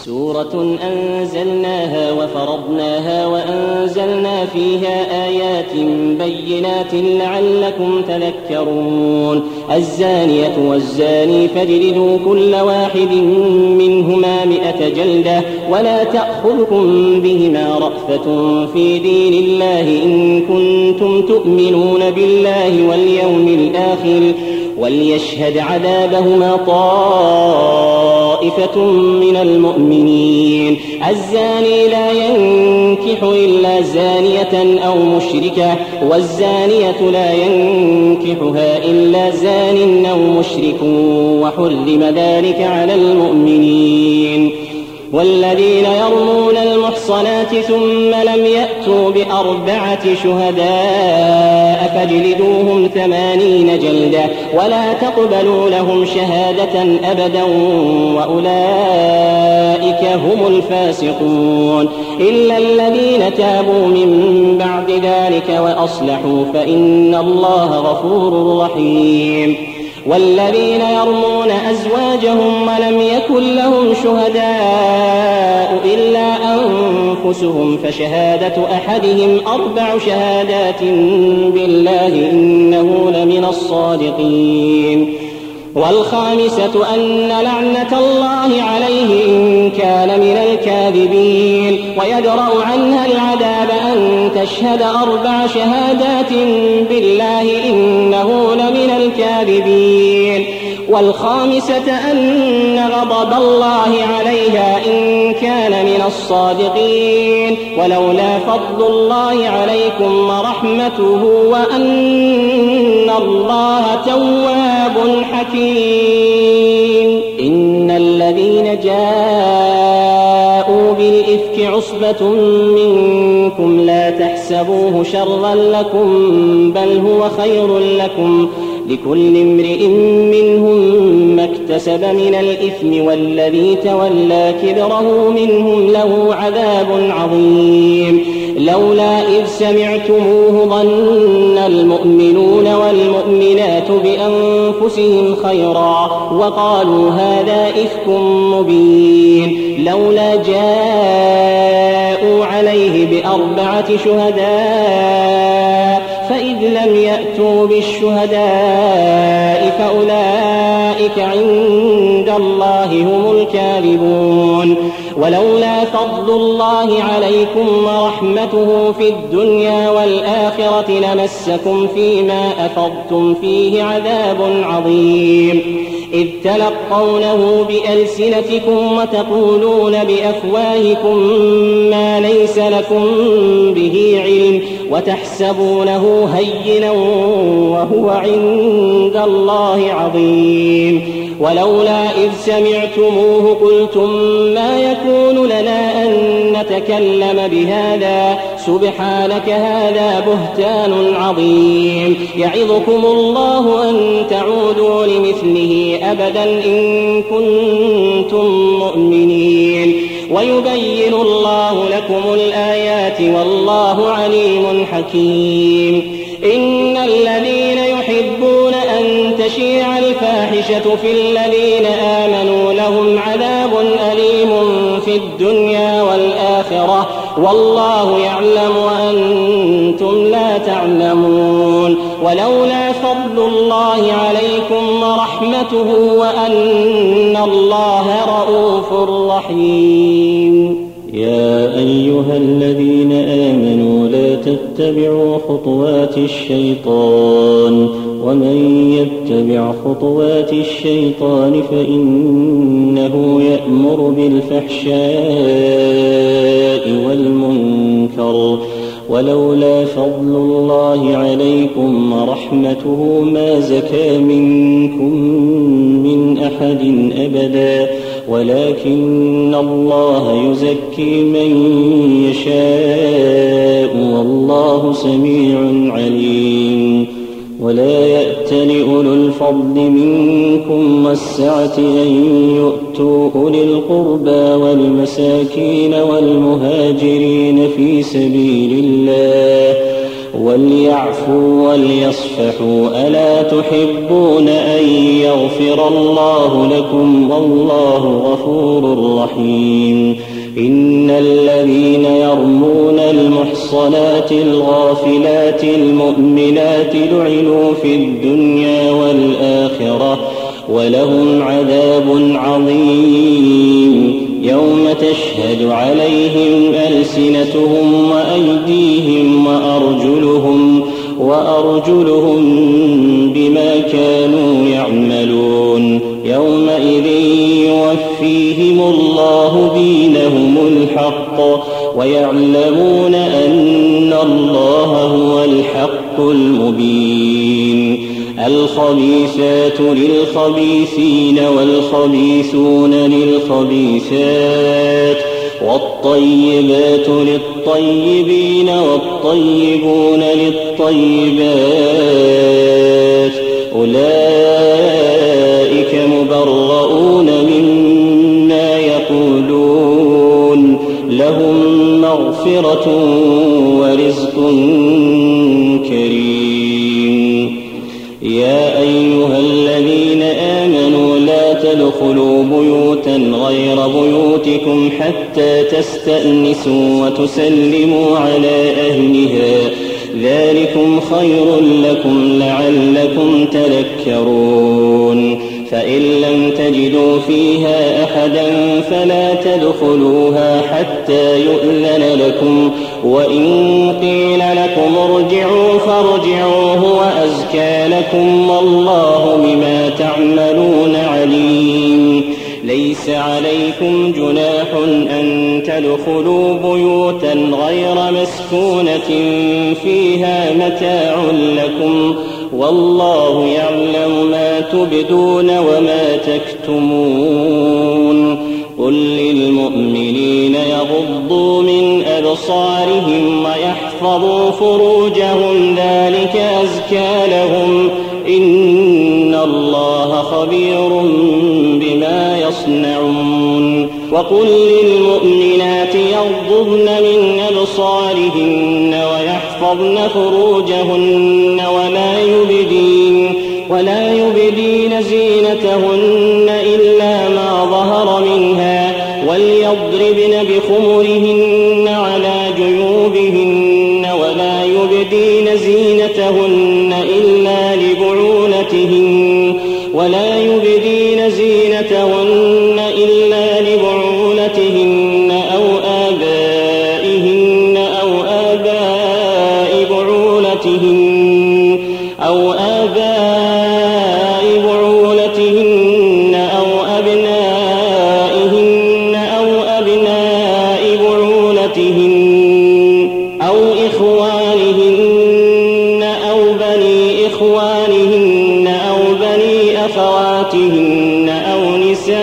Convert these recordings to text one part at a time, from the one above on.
سورة أنزلناها وفرضناها وأنزلنا فيها آيات بينات لعلكم تذكرون. الزانية والزاني فاجلدوا كل واحد منهما 100 جلدة ولا تأخذكم بهما رأفة في دين الله إن كنتم تؤمنون بالله واليوم الآخر وليشهد عذابهما طائفة من المؤمنين. الزاني لا ينكح إلا زانية أو مشركة والزانية لا ينكحها إلا زان أو مشرك وحرم ذلك على المؤمنين. والذين يرمون المحصنات ثم لم يأتوا ب4 شهداء فاجلدوهم 80 جلدة ولا تقبلوا لهم شهادة أبدا وأولئك هم الفاسقون. إلا الذين تابوا من بعد ذلك وأصلحوا فإن الله غفور رحيم. والذين يرمون أزواجهم ولم يكن لهم شهداء إلا أنفسهم فشهادة أحدهم 4 شهادات بالله إنه لمن الصادقين. والخامسة أن لعنة الله عليه إن كان من الكاذبين. ويدرأ عنها العذاب أن تشهد 4 شهادات بالله إنه لمن الكاذبين. والخامسة أن غضب الله عليها إن كان من الصادقين. ولولا فضل الله عليكم ورحمته وأن الله تواب حكيم. إن الذين جاءوا بالإفك عصبة منكم لا تحسبوه شرا لكم بل هو خير لكم لكل امرئ منهم ما اكتسب من الإثم والذي تولى كبره منهم له عذاب عظيم. لولا إذ سمعتموه ظن المؤمنون والمؤمنات بأنفسهم خيرا وقالوا هذا إفك مبين. لولا جاءوا عليه ب4 شهداء فإذ لم يأتوا بالشهداء فأولئك عند الله هم الكاذبون. ولولا فضل الله عليكم ورحمته في الدنيا والآخرة لمسكم فيما أفضتم فيه عذاب عظيم. إذ تلقونه بألسنتكم وتقولون بأفواهكم ما ليس لكم به علم وتحسبونه هينا وهو عند الله عظيم. ولولا إذ سمعتموه قلتم ما يكون لنا أن نتكلم بهذا سبحانك هذا بهتان عظيم. يعظكم الله أن تعودوا لمثله أبدا إن كنتم مؤمنين. ويبين الله لكم الآيات والله عليم حكيم. إن الذين يحبون أن تشيع الفاحشة في الذين آمنوا لهم عذاب أليم في الدنيا والآخرة والله يعلم وأنتم لا تعلمون. ولولا فضل الله عليكم ورحمته وأن الله رؤوف رحيم. يا أيها الذين آمنوا لا تتبعوا خطوات الشيطان ومن يتبع خطوات الشيطان فإنه يأمر بالفحشاء والمنكر. ولولا فضل الله عليكم ورحمته ما زكى منكم من أحد أبدا ولكن الله يزكي من يشاء والله سميع عليم. ولا يأتل أولو الفضل منكم والسعة أن يؤتوا أولي القربى والمساكين والمهاجرين في سبيل الله وليعفوا وليصفحوا ألا تحبون أن يغفر الله لكم والله غفور رحيم إن الذين يرمون المحصنات الغافلات المؤمنات لعنوا في الدنيا والآخرة ولهم عذاب عظيم يوم تشهد عليهم ألسنتهم وأيديهم وأرجلهم بما كانوا يعملون يومئذ يوفيهم الله دينهم الحق ويعلمون أن الله هو الحق المبين الخبيثات للخبيثين والخبيثون للخبيثات والطيبات للطيبين والطيبون للطيبات أولئك مبرؤون مما يقولون لهم مغفرة ورزق كريم يا أيها الذين آمنوا لا تدخلوا بيوتا غير بيوتكم حتى تستأنسوا وتسلموا على أهلها ذلكم خير لكم لعلكم تذكرون فإن لم تجدوا فيها أحدا فلا تدخلوها حتى يؤذن لكم وإن قيل لكم ارجعوا فارجعوا هو أزكى لكم والله بما تعملون عليم ليس عليكم جناح أن تدخلوا بيوتا غير مسكونة فيها متاع لكم والله يعلم ما تبدون وما تكتمون قل للمؤمنين يغضوا من أبصارهم ويحفظوا فروجهم ذلك أزكى لهم إن الله خبير بما يصنعون وقل للمؤمنات يغضضن من أبصارهن ويحفظن فروجهن ولا يبدين زينتهن إلا ما ظهر منها وليضربن بخمرهن على جيوبهن ولا يبدين زينتهن إلا لبعولتهن أو آبائهن أو آباء بعولتهن أو أبنائهن أو أبناء بعولتهن أو إخوانهن أو بني إخوانهن أو بني أخواتهن أو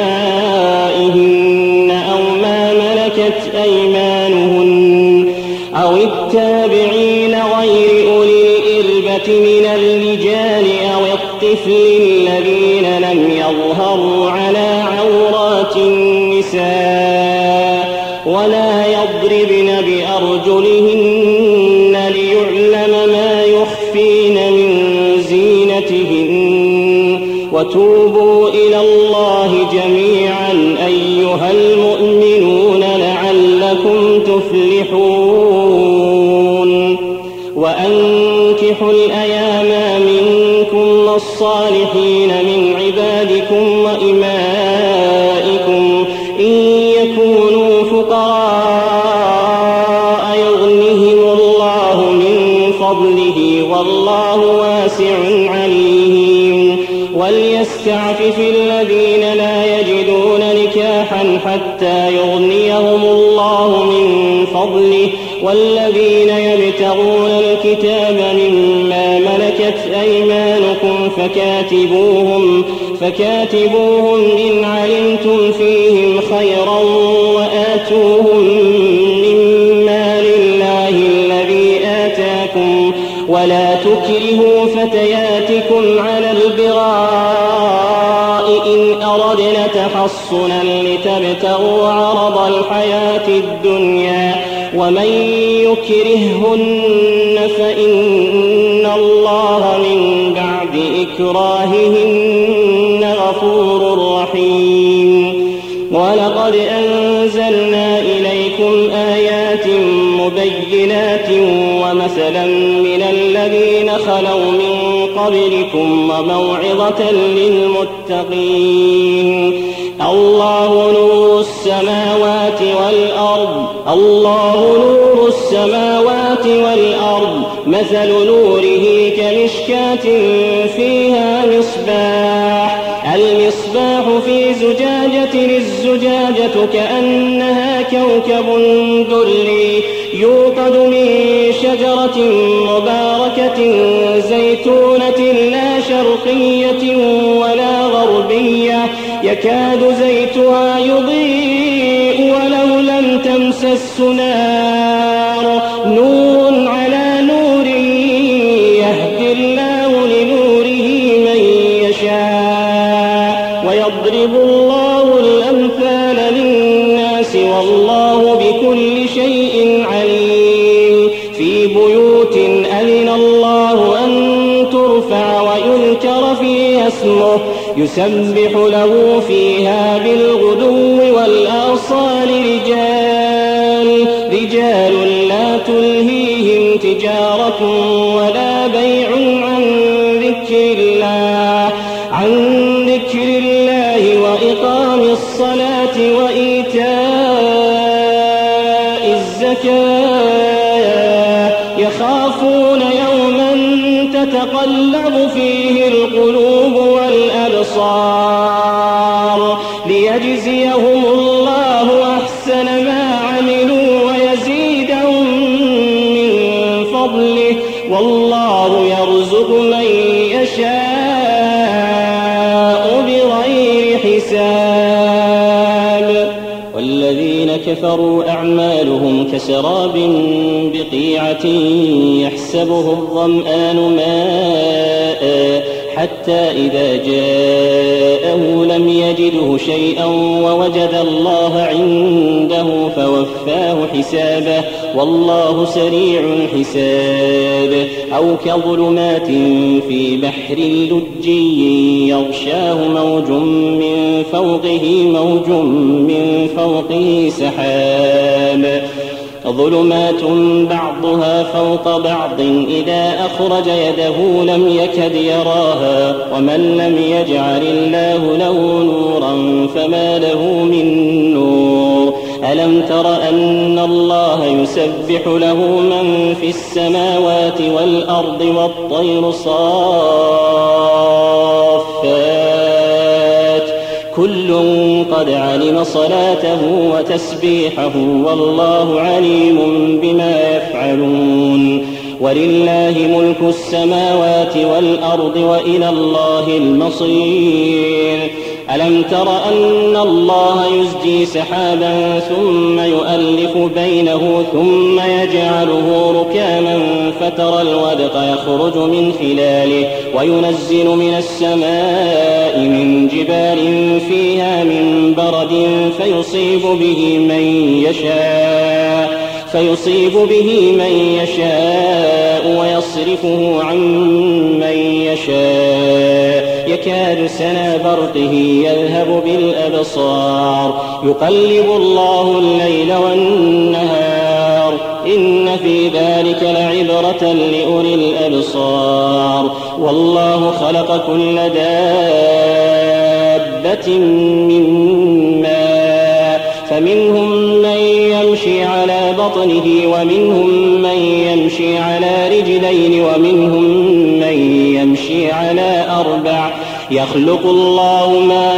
نسائهن أو ما ملكت أيمانهن أو التابعين غير أولي الإربة من الرجال أو الطفل الذين لم يظهروا على عورات النساء ولا يضربن بأرجلهن ليعلم ما يخفين من زينتهن وتوبوا إلى الله جميعا أيها المؤمنون لعلكم تفلحون وأنكحوا الأيام منكم والصالحين من عبادكم وإمائكم إن يكونوا فقراء يغنهم الله من فضله والله واسع عليم وليستعفف الذين لا يجدون نكاحا حتى يغنيهم الله من فضله والذين يبتغون الكتاب مما ملكت أيمانكم فكاتبوهم إن علمتم فيهم خيرا وآتوهم مما لله الذي آتاكم ولا تكرهوا فتياتكم على البغاء إن أردنا تحصنا لتبتغوا عرض الحياة الدنيا ومن يكرههن فإن بإكراههن غفور رحيم. ولقد أنزلنا إليكم آيات مبينات ومثلا من الذين خلوا من قبلكم وموعظة للمتقين. الله نور السماوات والأرض مثل نوره كمشكاة فيها المصباح في زجاجة الزجاجة كأنها كوكب دري يوقد من شجرة مباركة زيتونة لا شرقية ولا غربية يكاد زيتها يضيء ولو لم تمسسه نار نور على نور يهدي الله لنوره من يشاء ويضرب الله الأمثال للناس والله بكل شيء عليم. في بيوت أذن الله أن ترفع ويذكر فيها اسمه يسبح له فيها بالغدو والآصال رجال لا تلهيهم تجارة ولا بيع عن ذكر الله وإقام الصلاة وإيتاء الزكاة يخافون يوما تتقلب فيه القلوب والأبصار ليجزيهم الله أحسن ما عملوا ويزيدهم من فضله والله يرزق من يشاء بغير حساب. والذين كفروا أعمالهم كسراب بقيعة يحسبه الظمآن ماء حتى إذا جاءه لم يجده شيئا ووجد الله عنده فوفاه حسابه والله سريع الحساب. أو كظلمات في بحر لجي يغشاه موج من فوقه سحاب ظلمات بعضها فوق بعض إذا أخرج يده لم يكد يراها ومن لم يجعل الله له نورا فما له من نور. ألم تر أن الله يسبح له من في السماوات والأرض والطير صافات كل قد علم صلاته وتسبيحه والله عليم بما يفعلون. ولله ملك السماوات والأرض وإلى الله المصير. ألم تر أن الله يزجي سحابا ثم يؤلف بينه ثم يجعله ركاما فترى الودق يخرج من خلاله وينزل من السماء من جبال فيها من برد فيصيب به من يشاء ويصرفه عن من يشاء يكاد سنا برقه يذهب بالأبصار يقلب الله الليل والنهار إن في ذلك لعبرة لأولي الأبصار. والله خلق كل دابة من ماء فمنهم من يمشي على بطنه ومنهم من يمشي على رجلين ومنهم من يمشي على أربع يخلق الله ما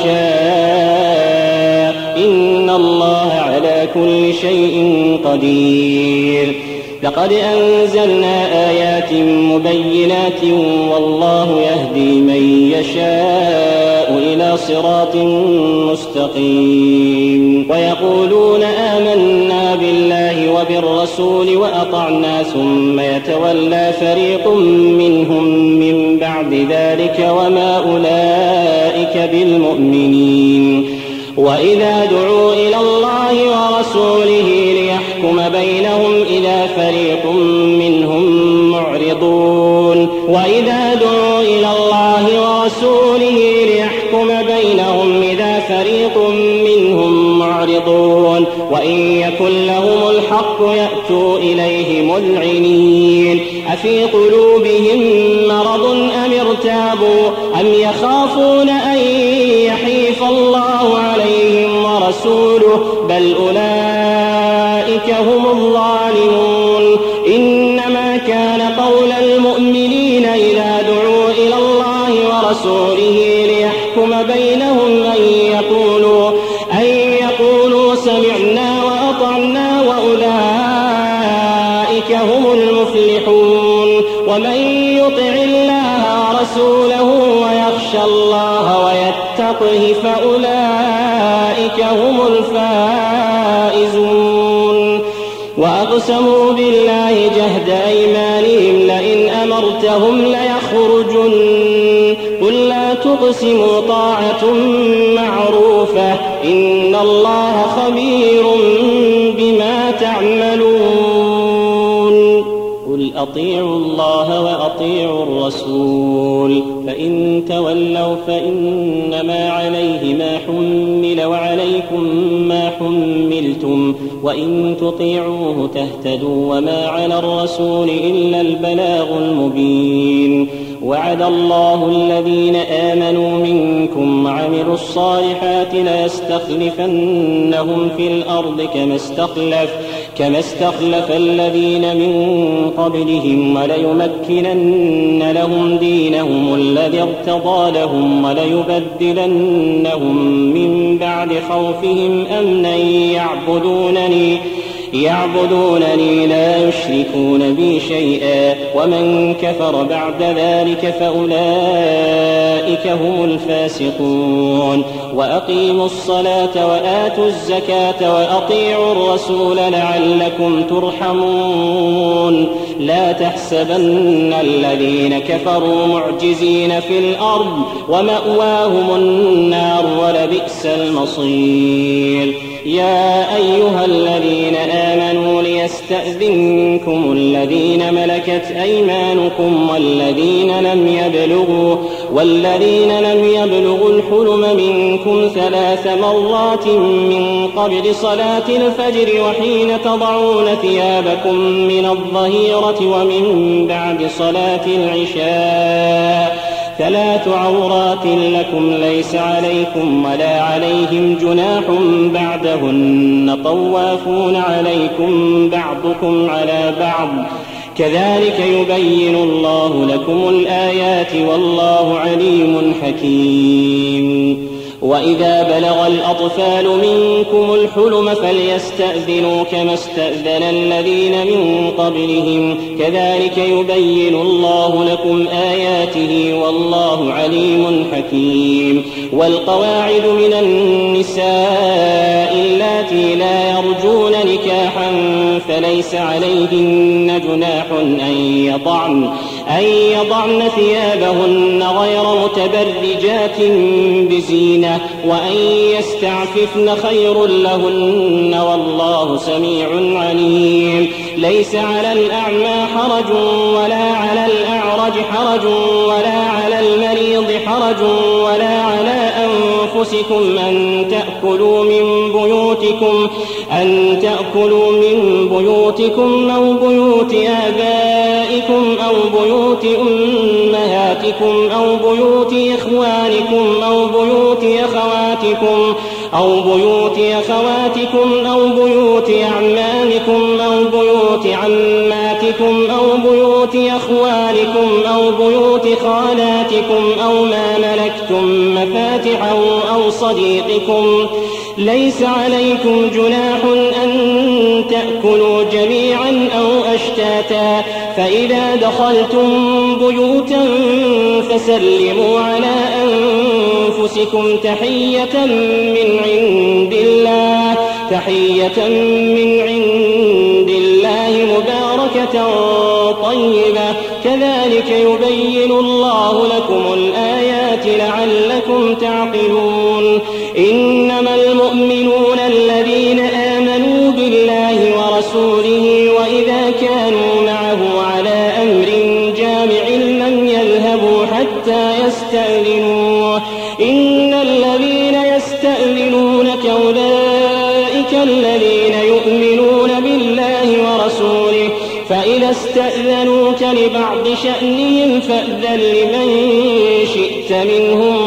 يشاء إن الله على كل شيء قدير. لقد أنزلنا آيات مبينات والله يهدي من يشاء إلى صراط مستقيم. ويقولون آمنا بالله وبالرسول وأطعنا ثم يتولى فريق منهم من بعد ذلك وما أولئك بالمؤمنين. وإذا دعوا إلى الله ورسوله ليحكم بينهم إذا فريق منهم معرضون. وإذا دعوا إلى الله وإن يكن لهم الحق يأتوا إليه مذعنين أفي قلوبهم مرض أم ارتابوا أم يخافون أن يحيف الله عليهم ورسوله بل أولئك هم الظالمون إنما كان قول المؤمنين إذا دعوا إلى الله ورسوله ليحكم بينهم أن يقولوا سمعنا وأطعنا وأولئك هم المفلحون ومن يطع الله ورسوله ويخشى الله ويتقه فأولئك هم الفائزون وأقسموا بالله جهد أيمانهم لئن أمرتهم ليخرجن قل لا تقسموا طاعة معروفة إن الله خبير بما تعملون قل أطيعوا الله وأطيعوا الرسول فإن تولوا فإنما عليه ما حمل وعليكم ما حملتم وإن تطيعوه تهتدوا وما على الرسول إلا البلاغ المبين وعد الله الذين آمنوا منكم وعملوا الصالحات ليستخلفنهم في الأرض كما استخلف الذين من قبلهم وليمكنن لهم دينهم الذي ارتضى لهم وليبدلنهم من بعد خوفهم أمنا يعبدونني لا يشركون بي شيئا ومن كفر بعد ذلك فأولئك هم الفاسقون وأقيموا الصلاة وآتوا الزكاة وأطيعوا الرسول لعلكم ترحمون لا تحسبن الذين كفروا معجزين في الأرض ومأواهم النار ولبئس المصير يا أيها الذين آمنوا ليستأذنكم الذين ملكت أيمانكم والذين لم يبلغوا الحلم منكم 3 مرات من قبل صلاة الفجر وحين تضعون ثيابكم من الظهيرة ومن بعد صلاة العشاء 3 عورات لكم ليس عليكم ولا عليهم جناح بعدهن طوافون عليكم بعضكم على بعض كذلك يبين الله لكم الآيات والله عليم حكيم وإذا بلغ الأطفال منكم الحلم فليستأذنوا كما استأذن الذين من قبلهم كذلك يبين الله لكم آياته والله عليم حكيم والقواعد من النساء اللاتي لا يرجون نكاحا فليس عليهن جناح أن يضعن ثيابهن غير متبرجات بزينة وأن يستعففن خير لهن والله سميع عليم ليس على الأعمى حرج ولا على الأعرج حرج ولا على المريض حرج ولا على أنفسكم أن تأكلوا من بيوتكم أو بيوت آبائكم أو بيوت أمهاتكم أو بيوت إخوانكم أو بيوت أخواتكم أو بيوت أعمامكم أو بيوت عماتكم أو بيوت أخوالكم أو بيوت خالاتكم أو ما ملكتم مفاتحه أو صديقكم ليس عليكم جناح أن تأكلوا جميعا أو أشتاتا فإذا دخلتم بيوتا فسلموا على أنفسكم تحية من عند الله مباركة طيبة كذلك يبين الله لكم الآيات لعلكم تعقلون إنما المؤمنون الذين آمنوا بالله ورسوله وإذا كانوا معه على أمر جامع لم يذهبوا حتى يستأذنوه إن الذين يستأذنونك أولئك الذين الذين يؤمنون بالله ورسوله فإذا استأذنوك لبعض شأنهم فأذن لمن شئت منهم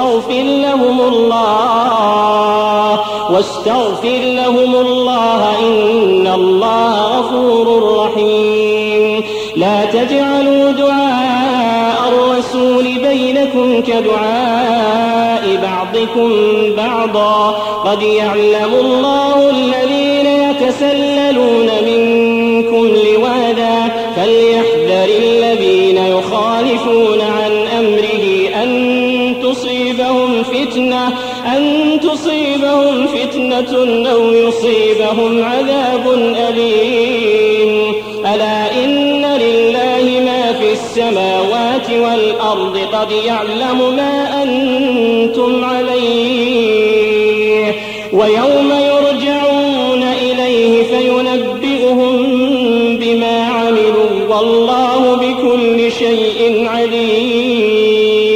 واستغفر لهم الله إن الله غفور رحيم. لا تجعلوا دعاء الرسول بينكم كدعاء بعضكم بعضا قد يعلم الله الذين يتسللون منكم لواذا فليحذر الذين يخالفون عن أمره أن تصيبهم فتنة أو يصيبهم عذاب أليم. ألا إن لله ما في السماوات والأرض قد يعلم ما أنتم عليه ويوم يرجعون إليه فينبئهم بما عملوا والله بكل شيء عليم.